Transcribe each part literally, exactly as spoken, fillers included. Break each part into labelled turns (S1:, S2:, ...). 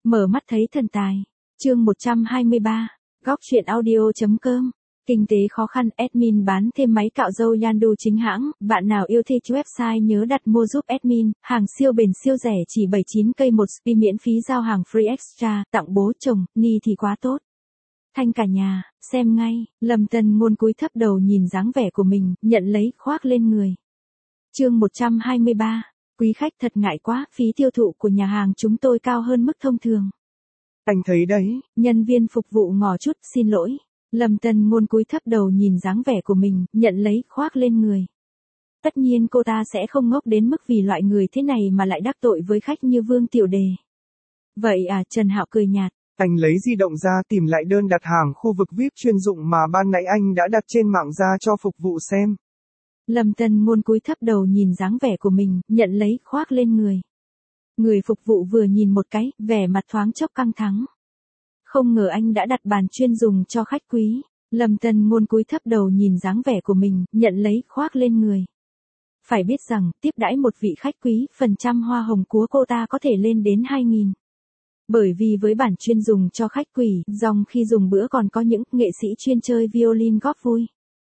S1: Mở mắt thấy thần tài. Chương một trăm hai mươi ba. Góc truyện audio chấm com. Kinh tế khó khăn, admin bán thêm máy cạo râu Yandu chính hãng, bạn nào yêu thích website nhớ đặt mua giúp admin, hàng siêu bền siêu rẻ chỉ bảy mươi chín cây một spi miễn phí giao hàng free extra, tặng bố chồng, ni thì quá tốt. Thanh cả nhà, xem ngay, Lâm Tân Ngôn cúi thấp đầu nhìn dáng vẻ của mình, nhận lấy khoác lên người. Chương một trăm hai mươi ba. Quý khách thật ngại quá, phí tiêu thụ của nhà hàng chúng tôi cao hơn mức thông thường.
S2: Anh thấy đấy.
S1: Nhân viên phục vụ ngỏ chút xin lỗi. Lâm Tân Ngôn cúi thấp đầu nhìn dáng vẻ của mình, nhận lấy khoác lên người. Tất nhiên cô ta sẽ không ngốc đến mức vì loại người thế này mà lại đắc tội với khách như Vương Tiểu Đề. Vậy à, Trần Hạo cười nhạt.
S2: Anh lấy di động ra tìm lại đơn đặt hàng khu vực vi ai pi chuyên dụng mà ban nãy anh đã đặt trên mạng ra cho phục vụ xem.
S1: Lâm Tân Ngôn cúi thấp đầu nhìn dáng vẻ của mình, nhận lấy khoác lên người. Người phục vụ vừa nhìn một cái, vẻ mặt thoáng chốc căng thẳng. Không ngờ anh đã đặt bàn chuyên dùng cho khách quý. Lâm Tân Ngôn cúi thấp đầu nhìn dáng vẻ của mình, nhận lấy khoác lên người. Phải biết rằng, tiếp đãi một vị khách quý, phần trăm hoa hồng của cô ta có thể lên đến hai nghìn. Bởi vì với bản chuyên dùng cho khách quý, dòng khi dùng bữa còn có những nghệ sĩ chuyên chơi violin góp vui.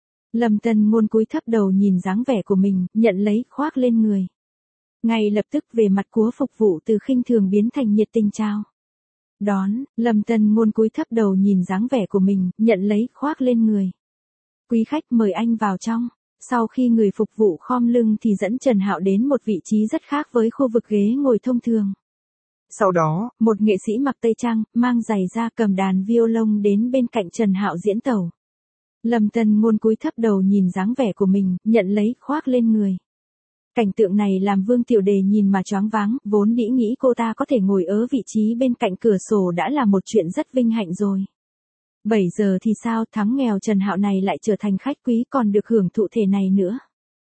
S1: Lâm Tân Ngôn cúi thấp đầu nhìn dáng vẻ của mình, nhận lấy khoác lên người. Ngay lập tức về mặt của phục vụ từ khinh thường biến thành nhiệt tình chào đón, Lâm Tân Ngôn cúi thấp đầu nhìn dáng vẻ của mình, nhận lấy khoác lên người. Quý khách mời anh vào trong. Sau khi người phục vụ khom lưng thì dẫn Trần Hạo đến một vị trí rất khác với khu vực ghế ngồi thông thường. Sau đó, một nghệ sĩ mặc tây trang, mang giày da cầm đàn violon đến bên cạnh Trần Hạo diễn tấu. Lâm Tân Ngôn cúi thấp đầu nhìn dáng vẻ của mình, nhận lấy khoác lên người. Cảnh tượng này làm Vương Tiểu Đề nhìn mà choáng váng, vốn dĩ nghĩ cô ta có thể ngồi ở vị trí bên cạnh cửa sổ đã là một chuyện rất vinh hạnh rồi. bảy giờ thì sao, thắng nghèo Trần Hạo này lại trở thành khách quý còn được hưởng thụ thể này nữa.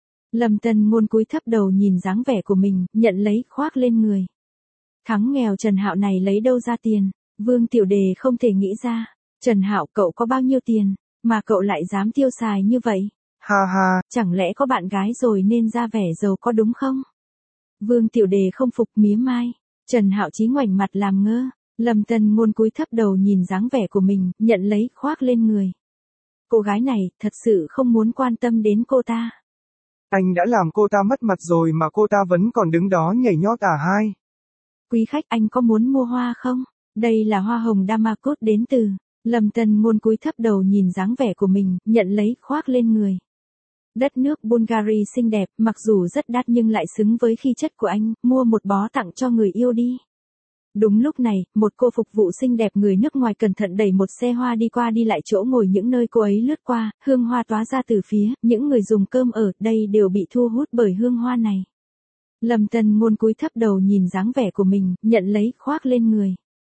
S1: Lâm Tân Ngôn cúi thấp đầu nhìn dáng vẻ của mình, nhận lấy khoác lên người. Thắng nghèo Trần Hạo này lấy đâu ra tiền? Vương Tiểu Đề không thể nghĩ ra. Trần Hạo, cậu có bao nhiêu tiền, mà cậu lại dám tiêu xài như vậy?
S2: Ha ha,
S1: chẳng lẽ có bạn gái rồi nên ra vẻ giàu có đúng không? Vương Tiểu Đề không phục mía mai. Trần Hạo chí ngoảnh mặt làm ngơ. Lâm Tân Ngôn cúi thấp đầu nhìn dáng vẻ của mình, nhận lấy khoác lên người. Cô gái này, thật sự không muốn quan tâm đến cô ta.
S2: Anh đã làm cô ta mất mặt rồi mà cô ta vẫn còn đứng đó nhảy nhót à hai.
S1: Quý khách, anh có muốn mua hoa không? Đây là hoa hồng Damascus đến từ. Lâm Tân Ngôn cúi thấp đầu nhìn dáng vẻ của mình, nhận lấy khoác lên người. Đất nước Bulgaria xinh đẹp, mặc dù rất đắt nhưng lại xứng với khí chất của anh, mua một bó tặng cho người yêu đi. Đúng lúc này, một cô phục vụ xinh đẹp người nước ngoài cẩn thận đẩy một xe hoa đi qua đi lại chỗ ngồi những nơi cô ấy lướt qua, hương hoa tóa ra từ phía, những người dùng cơm ở đây đều bị thu hút bởi hương hoa này. Lâm Tân Ngôn cúi thấp đầu nhìn dáng vẻ của mình, nhận lấy khoác lên người.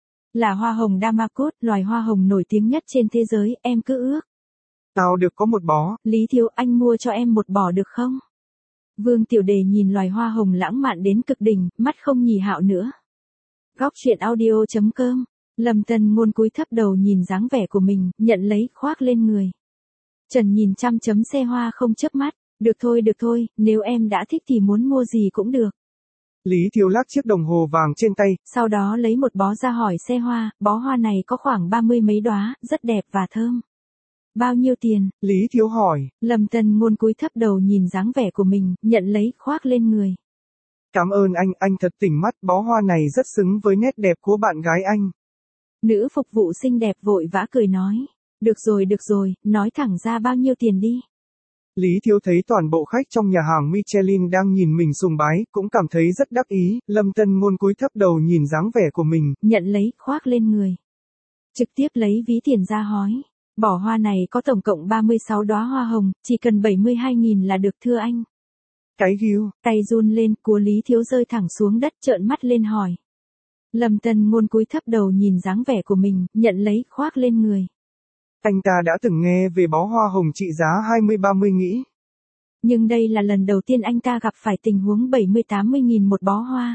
S1: Là hoa hồng Damascus, loài hoa hồng nổi tiếng nhất trên thế giới, em cứ ước.
S2: Tao được có một bó.
S1: Lý thiếu, anh mua cho em một bó được không? Vương Tiểu Đề nhìn loài hoa hồng lãng mạn đến cực đỉnh, mắt không nhì hạo nữa. Góc truyện audio chấm com. Lâm Tân Ngôn cúi thấp đầu nhìn dáng vẻ của mình, nhận lấy khoác lên người. Trần nhìn chăm chấm xe hoa không chớp mắt. Được thôi được thôi, nếu em đã thích thì muốn mua gì cũng được.
S2: Lý Thiếu lắc chiếc đồng hồ vàng trên tay.
S1: Sau đó lấy một bó ra hỏi xe hoa, bó hoa này có khoảng ba mươi mấy đóa, rất đẹp và thơm. Bao nhiêu tiền?
S2: Lý Thiếu hỏi.
S1: Lâm Tân Ngôn cúi thấp đầu nhìn dáng vẻ của mình, nhận lấy khoác lên người.
S2: Cảm ơn anh, anh thật tỉnh mắt, bó hoa này rất xứng với nét đẹp của bạn gái anh.
S1: Nữ phục vụ xinh đẹp vội vã cười nói. Được rồi được rồi, nói thẳng ra bao nhiêu tiền đi.
S2: Lý Thiếu thấy toàn bộ khách trong nhà hàng Michelin đang nhìn mình sùng bái, cũng cảm thấy rất đắc ý, Lâm Tân Ngôn cúi thấp đầu nhìn dáng vẻ của mình,
S1: nhận lấy khoác lên người. Trực tiếp lấy ví tiền ra hói. Bó hoa này có tổng cộng ba mươi sáu đóa hoa hồng, chỉ cần bảy mươi hai nghìn là được thưa anh.
S2: Cái ghiu.
S1: Tay run lên, của Lý Thiếu rơi thẳng xuống đất trợn mắt lên hỏi. Lâm Tân Ngôn cúi thấp đầu nhìn dáng vẻ của mình, nhận lấy khoác lên người.
S2: Anh ta đã từng nghe về bó hoa hồng trị giá hai mươi ba mươi nghĩ.
S1: Nhưng đây là lần đầu tiên anh ta gặp phải tình huống bảy mươi tám mươi nghìn một bó hoa.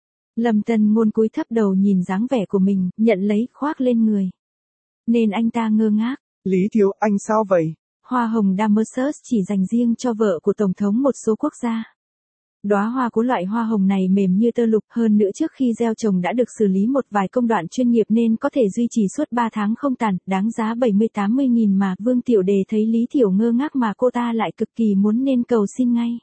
S1: Lâm Tân Ngôn cúi thấp đầu nhìn dáng vẻ của mình, nhận lấy khoác lên người. Nên anh ta ngơ ngác.
S2: Lý Thiếu, anh sao vậy?
S1: Hoa hồng Damascus chỉ dành riêng cho vợ của Tổng thống một số quốc gia. Đóa hoa của loại hoa hồng này mềm như tơ lụp, hơn nữa trước khi gieo trồng đã được xử lý một vài công đoạn chuyên nghiệp nên có thể duy trì suốt ba tháng không tàn, đáng giá bảy mươi tám mươi nghìn mà. Vương Tiểu Đề thấy Lý Thiểu ngơ ngác mà cô ta lại cực kỳ muốn nên cầu xin ngay.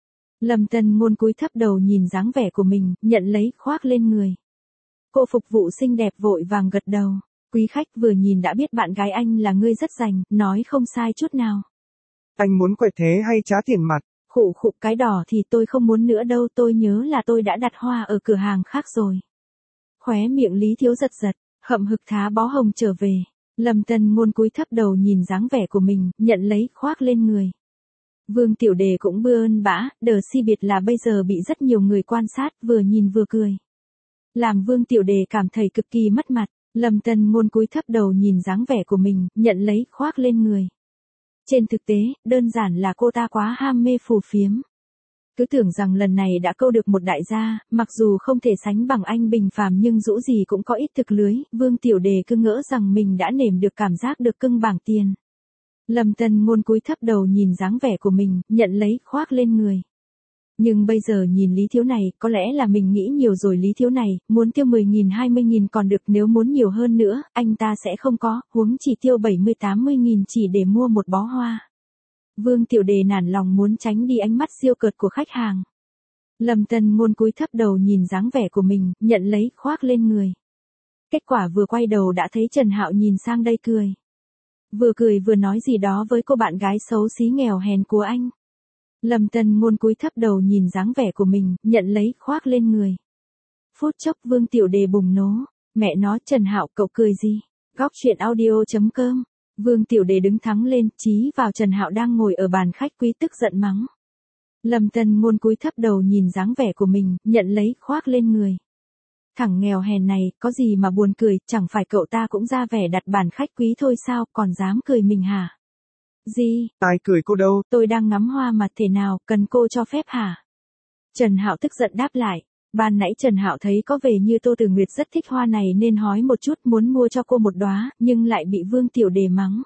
S1: Lâm Tân Ngôn cúi thấp đầu nhìn dáng vẻ của mình, nhận lấy khoác lên người. Cô phục vụ xinh đẹp vội vàng gật đầu. Quý khách vừa nhìn đã biết bạn gái anh là người rất rành, nói không sai chút nào.
S2: Anh muốn quẹt thế hay trá tiền mặt?
S1: Khụ khụ, cái đỏ thì tôi không muốn nữa đâu, tôi nhớ là tôi đã đặt hoa ở cửa hàng khác rồi. Khóe miệng Lý Thiếu giật giật, hậm hực thá bó hồng trở về. Lâm Tân Ngôn cúi thấp đầu nhìn dáng vẻ của mình, nhận lấy khoác lên người. Vương Tiểu Đề cũng bươn bã, đờ si biệt là bây giờ bị rất nhiều người quan sát, vừa nhìn vừa cười. Làm Vương Tiểu Đề cảm thấy cực kỳ mất mặt. Lâm Tân Ngôn cúi thấp đầu nhìn dáng vẻ của mình, nhận lấy khoác lên người. Trên thực tế, đơn giản là cô ta quá ham mê phù phiếm. Cứ tưởng rằng lần này đã câu được một đại gia, mặc dù không thể sánh bằng anh bình phàm nhưng dũ gì cũng có ít thực lưới, Vương Tiểu Đề cứ ngỡ rằng mình đã nếm được cảm giác được cưng bảng tiền. Lâm Tân Ngôn cúi thấp đầu nhìn dáng vẻ của mình, nhận lấy khoác lên người. Nhưng bây giờ nhìn Lý Thiếu này, có lẽ là mình nghĩ nhiều rồi. Lý Thiếu này, muốn tiêu mười nghìn hai mươi nghìn còn được, nếu muốn nhiều hơn nữa, anh ta sẽ không có, huống chỉ tiêu bảy mươi tám mươi nghìn chỉ để mua một bó hoa. Vương Tiểu Đề nản lòng muốn tránh đi ánh mắt diêu cợt của khách hàng. Lâm Tân Ngôn cúi thấp đầu nhìn dáng vẻ của mình, nhận lấy khoác lên người. Kết quả vừa quay đầu đã thấy Trần Hạo nhìn sang đây cười. Vừa cười vừa nói gì đó với cô bạn gái xấu xí nghèo hèn của anh. Lâm Tân Ngôn cúi thấp đầu nhìn dáng vẻ của mình, nhận lấy khoác lên người. Phút chốc Vương Tiểu Đề bùng nổ. Mẹ nó, Trần Hạo cậu cười gì? Góc truyện audio chấm com. Vương Tiểu Đề đứng thắng lên, chí vào Trần Hạo đang ngồi ở bàn khách quý tức giận mắng. Lâm Tân Ngôn cúi thấp đầu nhìn dáng vẻ của mình, nhận lấy khoác lên người. Thằng nghèo hèn này, có gì mà buồn cười, chẳng phải cậu ta cũng ra vẻ đặt bàn khách quý thôi sao, còn dám cười mình hả? Gì?
S2: Ai cười cô đâu?
S1: Tôi đang ngắm hoa mà, thế nào, cần cô cho phép hả? Trần Hạo tức giận đáp lại. Ban nãy Trần Hạo thấy có vẻ như Tô Tử Nguyệt rất thích hoa này nên hói một chút muốn mua cho cô một đóa, nhưng lại bị Vương Tiểu Đề mắng.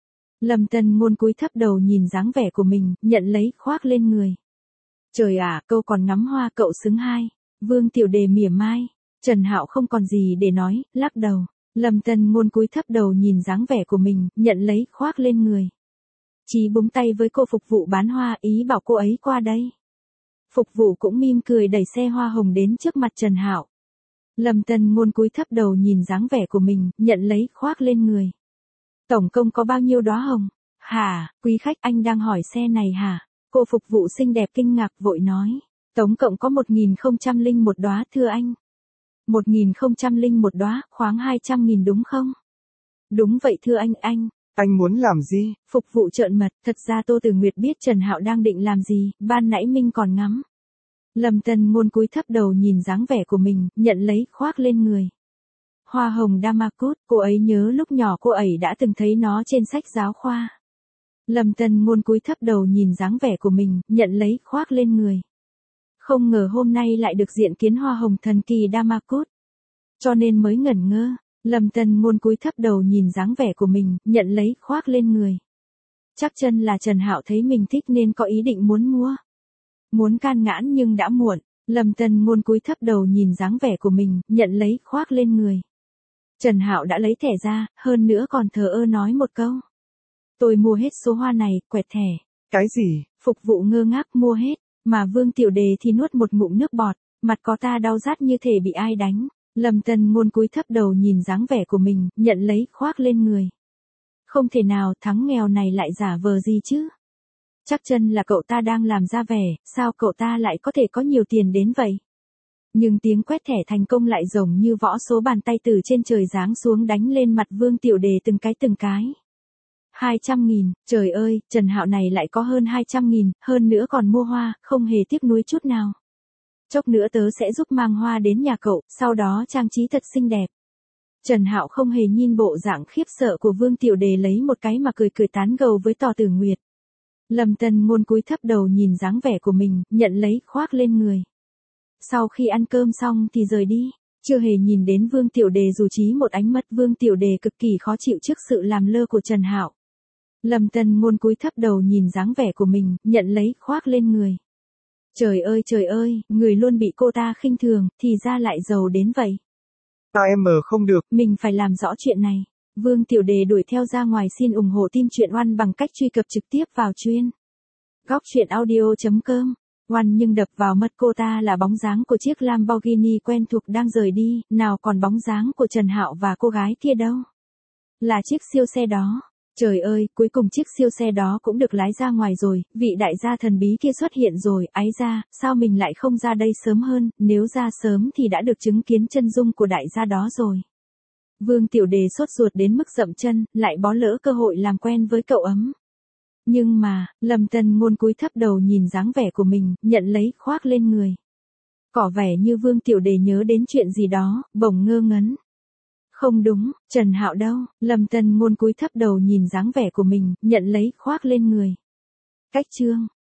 S1: Lâm Tân Ngôn cúi thấp đầu nhìn dáng vẻ của mình, nhận lấy khoác lên người. Trời ạ, câu còn ngắm hoa cậu xứng hai. Vương Tiểu Đề mỉa mai. Trần Hạo không còn gì để nói, lắc đầu. Lâm Tân Ngôn cúi thấp đầu nhìn dáng vẻ của mình, nhận lấy khoác lên người. Chí búng tay với cô phục vụ bán hoa, ý bảo cô ấy qua đây. Phục vụ cũng mỉm cười đẩy xe hoa hồng đến trước mặt Trần Hạo. Lâm Tân Ngôn cúi thấp đầu nhìn dáng vẻ của mình, nhận lấy khoác lên người. Tổng cộng có bao nhiêu đóa hồng? Hả, quý khách, anh đang hỏi xe này hả? Cô phục vụ xinh đẹp kinh ngạc vội nói. Tổng cộng có một nghìn không trăm lẻ một đóa thưa anh. một nghìn không trăm lẻ một đóa, khoảng hai trăm nghìn đúng không? Đúng vậy thưa anh, anh.
S2: Anh muốn làm gì?
S1: Phục vụ trợn mật, thật ra Tô Tử Nguyệt biết Trần Hạo đang định làm gì, ban nãy Minh còn ngắm. Lâm Tân Ngôn cúi thấp đầu nhìn dáng vẻ của mình, nhận lấy khoác lên người. Hoa hồng Damascus, cô ấy nhớ lúc nhỏ cô ấy đã từng thấy nó trên sách giáo khoa. Lâm Tân Ngôn cúi thấp đầu nhìn dáng vẻ của mình, nhận lấy khoác lên người. Không ngờ hôm nay lại được diện kiến hoa hồng thần kỳ Damascus. Cho nên mới ngẩn ngơ. Lâm Tân Ngôn cúi thấp đầu nhìn dáng vẻ của mình, nhận lấy khoác lên người. Chắc chân là Trần Hạo thấy mình thích nên có ý định muốn mua. Muốn can ngãn nhưng đã muộn. Lâm Tân Ngôn cúi thấp đầu nhìn dáng vẻ của mình, nhận lấy khoác lên người. Trần Hạo đã lấy thẻ ra, hơn nữa còn thờ ơ nói một câu. Tôi mua hết số hoa này, quẹt thẻ.
S2: Cái gì?
S1: Phục vụ ngơ ngác mua hết, mà Vương Tiểu Đề thì nuốt một ngụm nước bọt, mặt có ta đau rát như thể bị ai đánh. Lâm Tân Ngôn cúi thấp đầu nhìn dáng vẻ của mình, nhận lấy khoác lên người. Không thể nào, thắng nghèo này lại giả vờ gì chứ? Chắc chân là cậu ta đang làm ra vẻ, sao cậu ta lại có thể có nhiều tiền đến vậy? Nhưng tiếng quét thẻ thành công lại giống như võ số bàn tay từ trên trời giáng xuống đánh lên mặt Vương Tiểu Đề từng cái từng cái. hai trăm nghìn, trời ơi, Trần Hạo này lại có hơn hai trăm nghìn, hơn nữa còn mua hoa, không hề tiếc nuối chút nào. Chốc nữa tớ sẽ giúp mang hoa đến nhà cậu, sau đó trang trí thật xinh đẹp. Trần Hạo không hề nhìn bộ dạng khiếp sợ của Vương Tiểu Đề lấy một cái mà cười cười tán gẫu với Tò Tử Nguyệt. Lâm Tân Ngôn cúi thấp đầu nhìn dáng vẻ của mình, nhận lấy khoác lên người. Sau khi ăn cơm xong thì rời đi, chưa hề nhìn đến Vương Tiểu Đề dù chỉ một ánh mắt. Vương Tiểu Đề cực kỳ khó chịu trước sự làm lơ của Trần Hạo. Lâm Tân Ngôn cúi thấp đầu nhìn dáng vẻ của mình, nhận lấy khoác lên người. Trời ơi trời ơi, người luôn bị cô ta khinh thường, thì ra lại giàu đến vậy.
S2: a em không được.
S1: Mình phải làm rõ chuyện này. Vương Tiểu Đề đuổi theo ra ngoài xin ủng hộ team truyện Oan bằng cách truy cập trực tiếp vào chuyên góc truyện audio chấm com. Oan nhưng đập vào mắt cô ta là bóng dáng của chiếc Lamborghini quen thuộc đang rời đi, nào còn bóng dáng của Trần Hạo và cô gái kia đâu. Là chiếc siêu xe đó. Trời ơi, cuối cùng chiếc siêu xe đó cũng được lái ra ngoài rồi, vị đại gia thần bí kia xuất hiện rồi, ái ra, sao mình lại không ra đây sớm hơn, nếu ra sớm thì đã được chứng kiến chân dung của đại gia đó rồi. Vương Tiểu Đề sốt ruột đến mức dậm chân, lại bó lỡ cơ hội làm quen với cậu ấm. Nhưng mà, Lâm Tân Ngôn cúi thấp đầu nhìn dáng vẻ của mình, nhận lấy khoác lên người. Có vẻ như Vương Tiểu Đề nhớ đến chuyện gì đó, bỗng ngơ ngấn. Không đúng, Trần Hạo đâu? Lâm Tân Ngôn cúi thấp đầu nhìn dáng vẻ của mình, nhận lấy khoác lên người. Cách chương